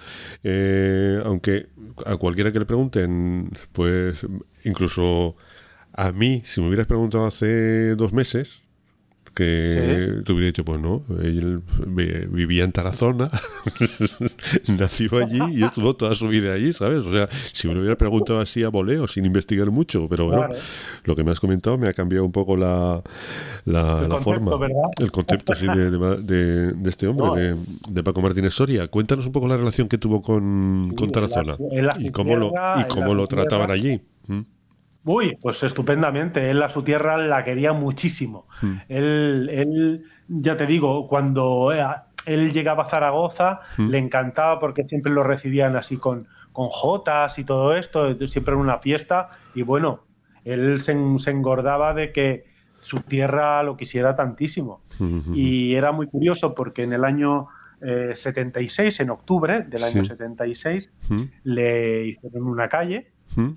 eh, aunque a cualquiera que le pregunten, pues incluso a mí, si me hubieras preguntado hace dos meses, que ¿sí? te hubiera dicho, pues no, él vivía en Tarazona, nació allí y estuvo toda su vida allí, ¿sabes? O sea, si me lo hubiera preguntado así a voleo, sin investigar mucho, pero bueno, claro. Lo que me has comentado me ha cambiado un poco la, la, la concepto, forma, ¿verdad? El concepto así de, de, de, de este hombre, no, de, de Paco Martínez Soria. Cuéntanos un poco la relación que tuvo con, sí, con Tarazona en la, en la y cómo lo, y cómo lo trataban allí. ¿Mm? Uy, pues estupendamente. Él a su tierra la quería muchísimo. Mm. Él, él, ya te digo, cuando él llegaba a Zaragoza, mm. le encantaba porque siempre lo recibían así con, con jotas y todo esto, siempre en una fiesta. Y bueno, él se, se engordaba de que su tierra lo quisiera tantísimo. Mm-hmm. Y era muy curioso porque en el año eh, setenta y seis, en octubre del año sí. setenta y seis, mm. le hicieron una calle. Mm.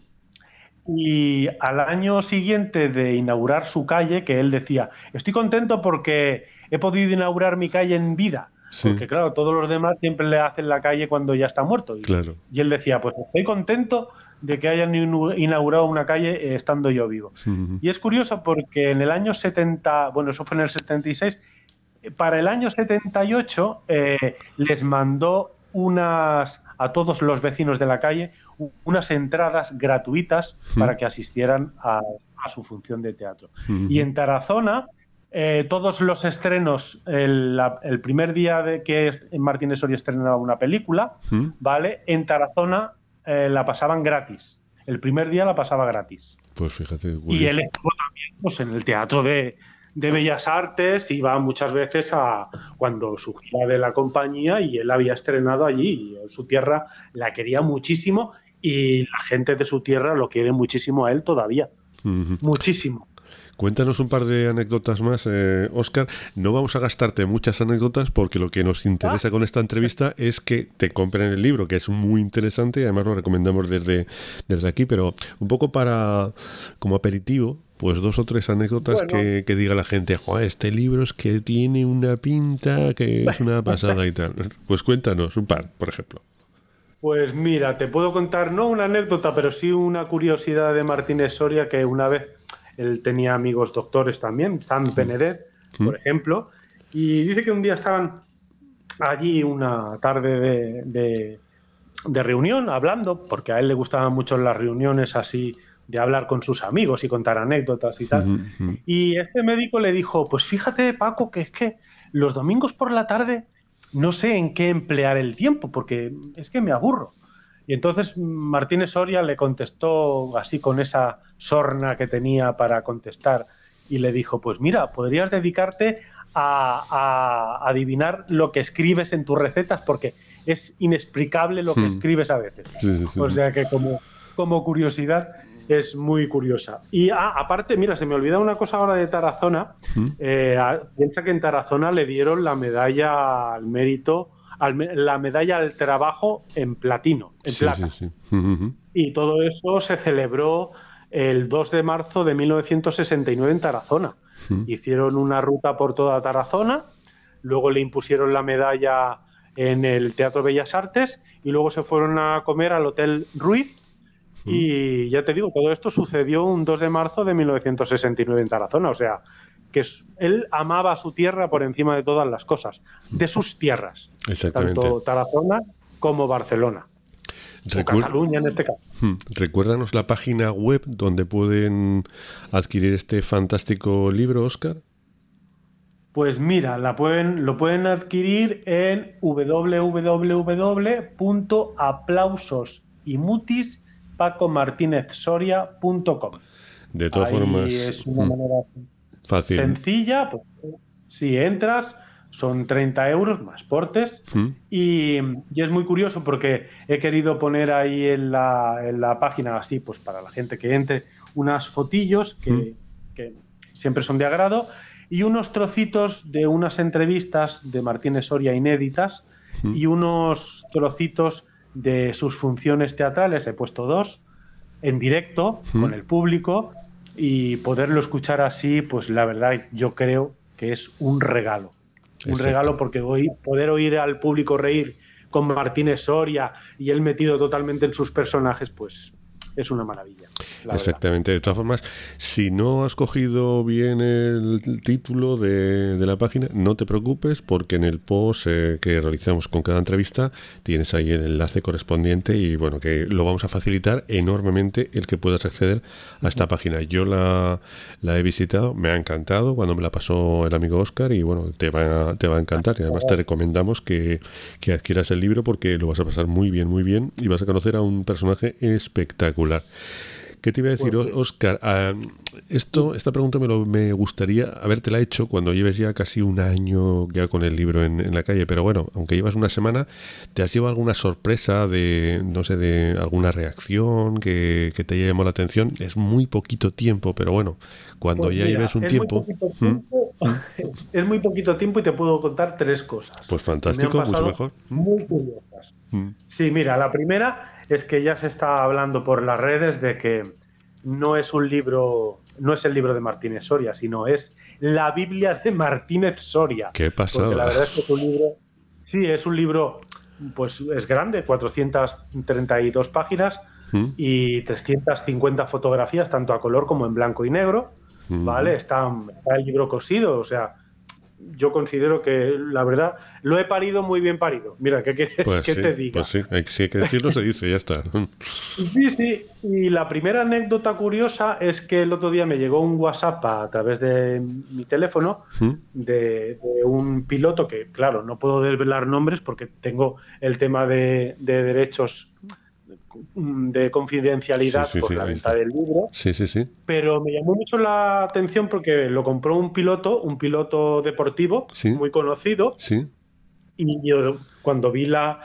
Y al año siguiente de inaugurar su calle, que él decía, estoy contento porque he podido inaugurar mi calle en vida. Sí. Porque claro, todos los demás siempre le hacen la calle cuando ya está muerto. Y, claro. y él decía, pues estoy contento de que hayan inaugurado una calle eh, estando yo vivo. Uh-huh. Y es curioso porque en el año setenta, bueno, eso fue en el setenta y seis, para el año setenta y ocho eh, les mandó unas a todos los vecinos de la calle unas entradas gratuitas uh-huh. para que asistieran a, a su función de teatro. Uh-huh. Y en Tarazona, eh, todos los estrenos, el, la, el primer día de que Martínez Soria estrenaba una película, uh-huh. ¿vale? En Tarazona eh, la pasaban gratis. El primer día la pasaba gratis. Pues fíjate. Curioso. Y él estuvo también pues, en el Teatro de, de Bellas Artes, iba muchas veces a cuando su gira de la compañía y él había estrenado allí. Y su tierra la quería muchísimo y la gente de su tierra lo quiere muchísimo a él todavía. Uh-huh. Muchísimo. Cuéntanos un par de anécdotas más, eh, Óscar. No vamos a gastarte muchas anécdotas porque lo que nos interesa con esta entrevista es que te compren el libro, que es muy interesante y además lo recomendamos desde, desde aquí, pero un poco para, como aperitivo, pues dos o tres anécdotas bueno. que, que diga la gente, joder, este libro es que tiene una pinta que es una pasada y tal. Pues cuéntanos un par, por ejemplo. Pues mira, te puedo contar, no una anécdota, pero sí una curiosidad de Martínez Soria que una vez... Él tenía amigos doctores también, Sam Benedet, ¿Mm? por ejemplo, y dice que un día estaban allí una tarde de, de, de reunión hablando, porque a él le gustaban mucho las reuniones así de hablar con sus amigos y contar anécdotas y tal. Uh-huh. Y este médico le dijo, pues fíjate, Paco, que es que los domingos por la tarde no sé en qué emplear el tiempo, porque es que me aburro. Y entonces Martínez Soria le contestó así con esa sorna que tenía para contestar y le dijo, pues mira, podrías dedicarte a, a adivinar lo que escribes en tus recetas porque es inexplicable lo que hmm. escribes a veces. Sí, sí, sí. O sea que como, como curiosidad es muy curiosa. Y ah, aparte, mira, se me olvida una cosa ahora de Tarazona. Hmm. Eh, piensa que en Tarazona le dieron la medalla al mérito la medalla al trabajo en platino, en sí, plata. Sí, sí. Uh-huh. Y todo eso se celebró el dos de marzo de mil novecientos sesenta y nueve en Tarazona. Uh-huh. Hicieron una ruta por toda Tarazona, luego le impusieron la medalla en el Teatro Bellas Artes y luego se fueron a comer al Hotel Ruiz. Uh-huh. Y ya te digo, todo esto sucedió un dos de marzo de mil novecientos sesenta y nueve en Tarazona, o sea... que él amaba a su tierra por encima de todas las cosas, de sus tierras, exactamente. Tanto Tarazona como Barcelona, Recuer... o Cataluña en este caso. Recuérdanos la página web donde pueden adquirir este fantástico libro, Óscar. Pues mira, la pueden, lo pueden adquirir en doble u doble u doble u punto aplausos y mutis paco martínez soria punto com. De todas Ahí formas... es una manera... Fácil. Sencilla, pues, si entras son treinta euros más portes ¿Mm? y, y es muy curioso porque he querido poner ahí en la, en la página así, pues para la gente que entre, unas fotillos que, ¿Mm? que siempre son de agrado y unos trocitos de unas entrevistas de Martínez Soria inéditas ¿Mm? y unos trocitos de sus funciones teatrales, he puesto dos, en directo ¿Mm? con el público. Y poderlo escuchar así, pues la verdad yo creo que es un regalo. Un Exacto. regalo porque hoy poder oír al público reír con Martínez Soria y él metido totalmente en sus personajes, pues es una maravilla. Exactamente. Verdad. De todas formas, si no has cogido bien el título de, de la página, no te preocupes porque en el post eh, que realizamos con cada entrevista tienes ahí el enlace correspondiente y bueno, que lo vamos a facilitar enormemente el que puedas acceder a esta uh-huh. página. Yo la, la he visitado, me ha encantado cuando me la pasó el amigo Óscar y bueno, te va, te va a encantar y además te recomendamos que, que adquieras el libro porque lo vas a pasar muy bien, muy bien y vas a conocer a un personaje espectacular. ¿Qué te iba a decir, pues, Óscar? Uh, esto, esta pregunta me, lo, me gustaría habértela hecho cuando lleves ya casi un año ya con el libro en, en la calle, pero bueno, aunque llevas una semana, ¿te has llevado alguna sorpresa de, no sé, de alguna reacción que, que te haya llamado la atención? Es muy poquito tiempo, pero bueno, cuando pues ya mira, lleves un es tiempo... Muy tiempo ¿Mm? Es muy poquito tiempo y te puedo contar tres cosas. Pues fantástico, mucho mejor. Muy curiosas. ¿Mm? Sí, mira, la primera... es que ya se está hablando por las redes de que no es un libro, no es el libro de Martínez Soria, sino es la Biblia de Martínez Soria. ¿Qué pasada? Porque la verdad es que es un libro, sí, es un libro, pues es grande, cuatrocientas treinta y dos páginas, ¿Mm? Y trescientas cincuenta fotografías, tanto a color como en blanco y negro, ¿Mm? ¿Vale? Está, está el libro cosido, o sea, yo considero que, la verdad, lo he parido muy bien parido. Mira, ¿qué quieres pues que sí, te diga? Pues sí, hay, si hay que decirlo, se dice, ya está. Sí, sí. Y la primera anécdota curiosa es que el otro día me llegó un WhatsApp a través de mi teléfono ¿Mm? de, de un piloto que, claro, no puedo desvelar nombres porque tengo el tema de, de derechos de confidencialidad sí, sí, por sí, la venta está. Del libro. Sí, sí, sí. Pero me llamó mucho la atención porque lo compró un piloto, un piloto deportivo sí. muy conocido. Sí. Y yo cuando vi la,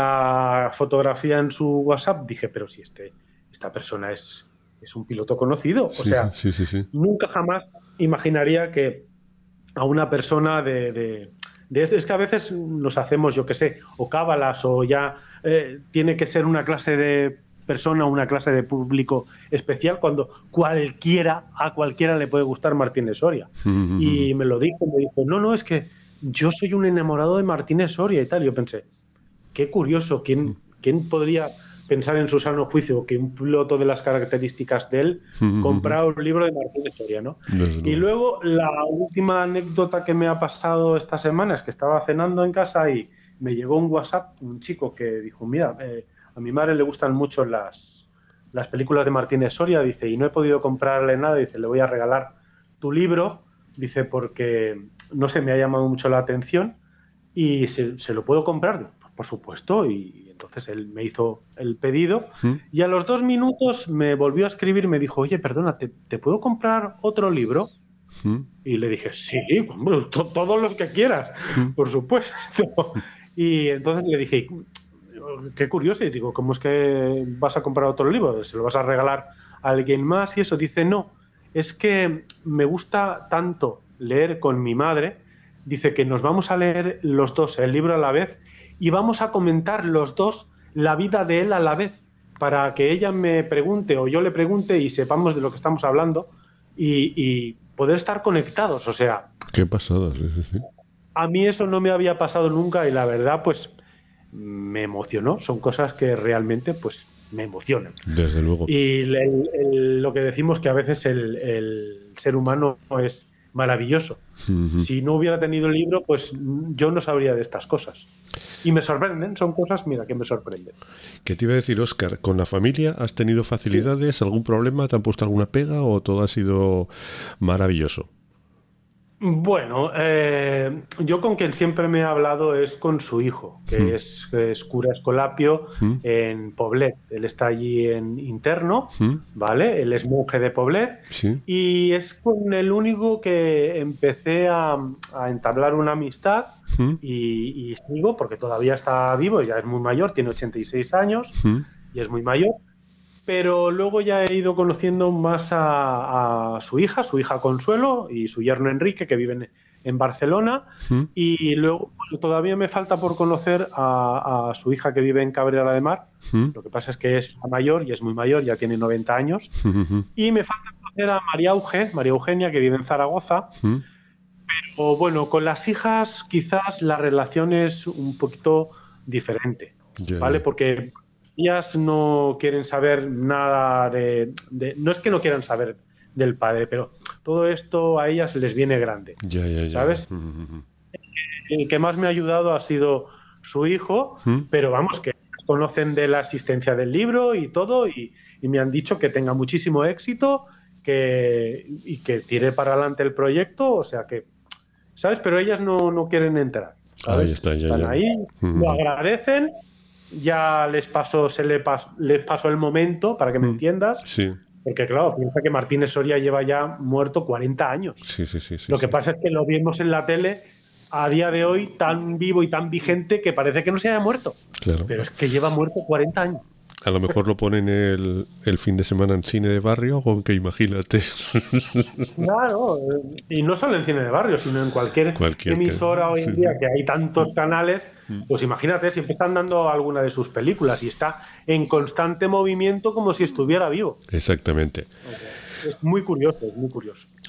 la fotografía en su WhatsApp dije, pero si este, esta persona es, es un piloto conocido. O sí, sea, sí, sí, sí. nunca jamás imaginaría que a una persona de... de, de es que a veces nos hacemos, yo qué sé, o cábalas o ya eh, tiene que ser una clase de persona, una clase de público especial cuando cualquiera, a cualquiera le puede gustar Martínez Soria. Mm-hmm. Y me lo dijo, me dijo, no, no, es que yo soy un enamorado de Martínez Soria y tal. Yo pensé, qué curioso, ¿quién, ¿quién podría pensar en su sano juicio que un piloto de las características de él mm-hmm. comprara un libro de Martínez Soria, ¿no? Desde y luego la última anécdota que me ha pasado esta semana es que estaba cenando en casa y me llegó un WhatsApp, un chico que dijo, mira, eh, a mi madre le gustan mucho las, las películas de Martínez Soria, dice, y no he podido comprarle nada, dice, le voy a regalar tu libro, dice, porque, no sé, me ha llamado mucho la atención y se, se lo puedo comprar, pues, por supuesto, y entonces él me hizo el pedido ¿Mm? Y a los dos minutos me volvió a escribir y me dijo, oye, perdona, ¿te, te puedo comprar otro libro? ¿Mm? Y le dije, sí, bueno, to, todos los que quieras, ¿Mm? Por supuesto. Y entonces le dije, qué curioso, y digo, ¿cómo es que vas a comprar otro libro? ¿Se lo vas a regalar a alguien más? Y eso, dice, no, es que me gusta tanto leer con mi madre, dice que nos vamos a leer los dos el libro a la vez y vamos a comentar los dos la vida de él a la vez, para que ella me pregunte o yo le pregunte y sepamos de lo que estamos hablando y, y poder estar conectados, o sea... Qué pasada, sí, sí, sí. A mí eso no me había pasado nunca y la verdad, pues, me emocionó. Son cosas que realmente, pues, me emocionan. Desde luego. Y el, el, lo que decimos que a veces el, el ser humano es maravilloso. Uh-huh. Si no hubiera tenido el libro, pues yo no sabría de estas cosas. Y me sorprenden, son cosas, mira, que me sorprenden. ¿Qué te iba a decir, Óscar? ¿Con la familia has tenido facilidades? Sí. ¿Algún problema? ¿Te han puesto alguna pega o todo ha sido maravilloso? Bueno, eh, yo con quien siempre me he hablado es con su hijo, que mm. es, es cura Escolapio mm. en Poblet. Él está allí en interno, mm. ¿vale? Él es monje de Poblet. Sí. Y es con el único que empecé a, a entablar una amistad mm. y, y sigo, porque todavía está vivo, ya es muy mayor, tiene ochenta y seis años mm. y es muy mayor. Pero luego ya he ido conociendo más a, a su hija, su hija Consuelo y su yerno Enrique, que viven en Barcelona. ¿Mm? Y luego bueno, todavía me falta por conocer a, a su hija que vive en Cabrera de Mar. ¿Mm? Lo que pasa es que es mayor y es muy mayor, ya tiene noventa años. ¿Mm? Y me falta conocer a María Auge, María Eugenia, que vive en Zaragoza. ¿Mm? Pero bueno, con las hijas quizás la relación es un poquito diferente, yeah. ¿vale? Porque... ellas no quieren saber nada de, de... No es que no quieran saber del padre, pero todo esto a ellas les viene grande. Ya, ya, ya. ¿Sabes? Uh-huh. El que más me ha ayudado ha sido su hijo, uh-huh. pero vamos, que conocen de la existencia del libro y todo, y, y me han dicho que tenga muchísimo éxito que, y que tire para adelante el proyecto, o sea que... ¿Sabes? Pero ellas no, no quieren entrar. ¿sabes? Ahí está, ya, Están ya. ahí, uh-huh. lo agradecen. Ya les pasó, se le pas, les pasó el momento, para que me entiendas. Sí. Porque, claro, piensa que Martínez Soria lleva ya muerto cuarenta años. Sí, sí, sí. sí Lo que sí. pasa es que lo vimos en la tele a día de hoy tan vivo y tan vigente que parece que no se haya muerto. Claro. Pero es que lleva muerto cuarenta años. A lo mejor lo ponen el, el fin de semana en cine de barrio, aunque imagínate. Claro, y no solo en cine de barrio, sino en cualquier, cualquier emisora que, hoy en sí, día, sí. que hay tantos canales, pues imagínate, siempre están dando alguna de sus películas y está en constante movimiento como si estuviera vivo. Exactamente. Es muy curioso, es muy curioso.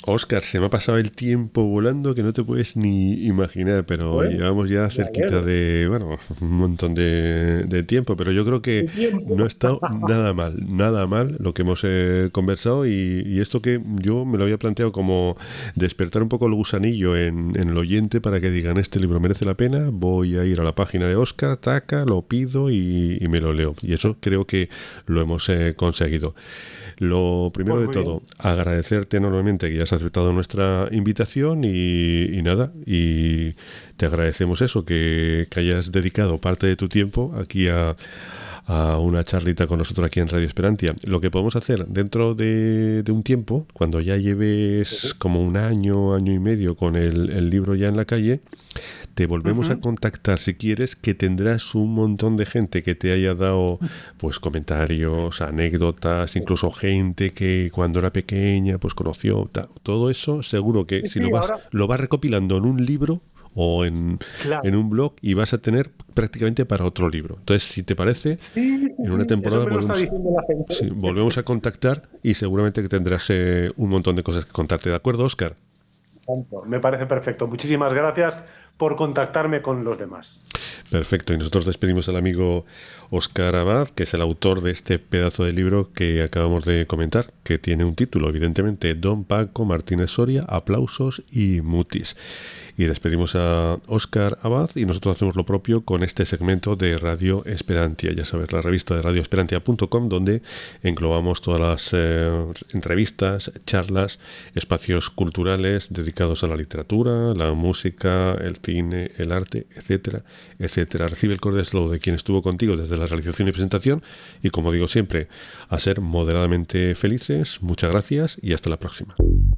Óscar, se me ha pasado el tiempo volando que no te puedes ni imaginar, pero bueno, llevamos ya cerquita de, bueno, un montón de, de tiempo, pero yo creo que no ha estado nada mal, nada mal lo que hemos eh, conversado y, y esto que yo me lo había planteado como despertar un poco el gusanillo en, en el oyente para que digan, este libro merece la pena, voy a ir a la página de Óscar, taca, lo pido y, y me lo leo. Y eso creo que lo hemos eh, conseguido. Lo primero pues de todo, bien. agradecerte enormemente que hayas aceptado nuestra invitación y, y nada, y te agradecemos eso, que, que hayas dedicado parte de tu tiempo aquí a, a una charlita con nosotros aquí en Radio Esperantia. Lo que podemos hacer dentro de, de un tiempo, cuando ya lleves como un año, año y medio con el, el libro ya en la calle, te volvemos uh-huh. a contactar si quieres, que tendrás un montón de gente que te haya dado pues comentarios, anécdotas, incluso gente que cuando era pequeña pues conoció, ta, todo eso seguro que sí, si sí, lo vas ahora... lo vas recopilando en un libro o en, claro. en un blog y vas a tener prácticamente para otro libro. Entonces, si te parece, sí, sí, en una temporada volvemos, sí, volvemos a contactar y seguramente que tendrás eh, un montón de cosas que contarte. ¿De acuerdo, Óscar? Me parece perfecto. Muchísimas gracias por contactarme con los demás. Perfecto. Y nosotros despedimos al amigo Óscar Abad, que es el autor de este pedazo de libro que acabamos de comentar, que tiene un título, evidentemente, Don Paco Martínez Soria, aplausos y mutis. Y despedimos a Óscar Abad y nosotros hacemos lo propio con este segmento de Radio Esperantia. Ya sabes, la revista de radio esperantia punto com, donde englobamos todas las eh, entrevistas, charlas, espacios culturales dedicados a la literatura, la música, el cine, el arte, etcétera, etcétera. Recibe el cordial saludo de quien estuvo contigo desde la realización y presentación y, como digo siempre, a ser moderadamente felices. Muchas gracias y hasta la próxima.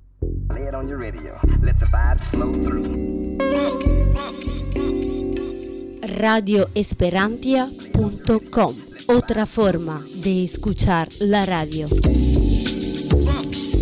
radio esperantia punto com, otra forma de escuchar la radio.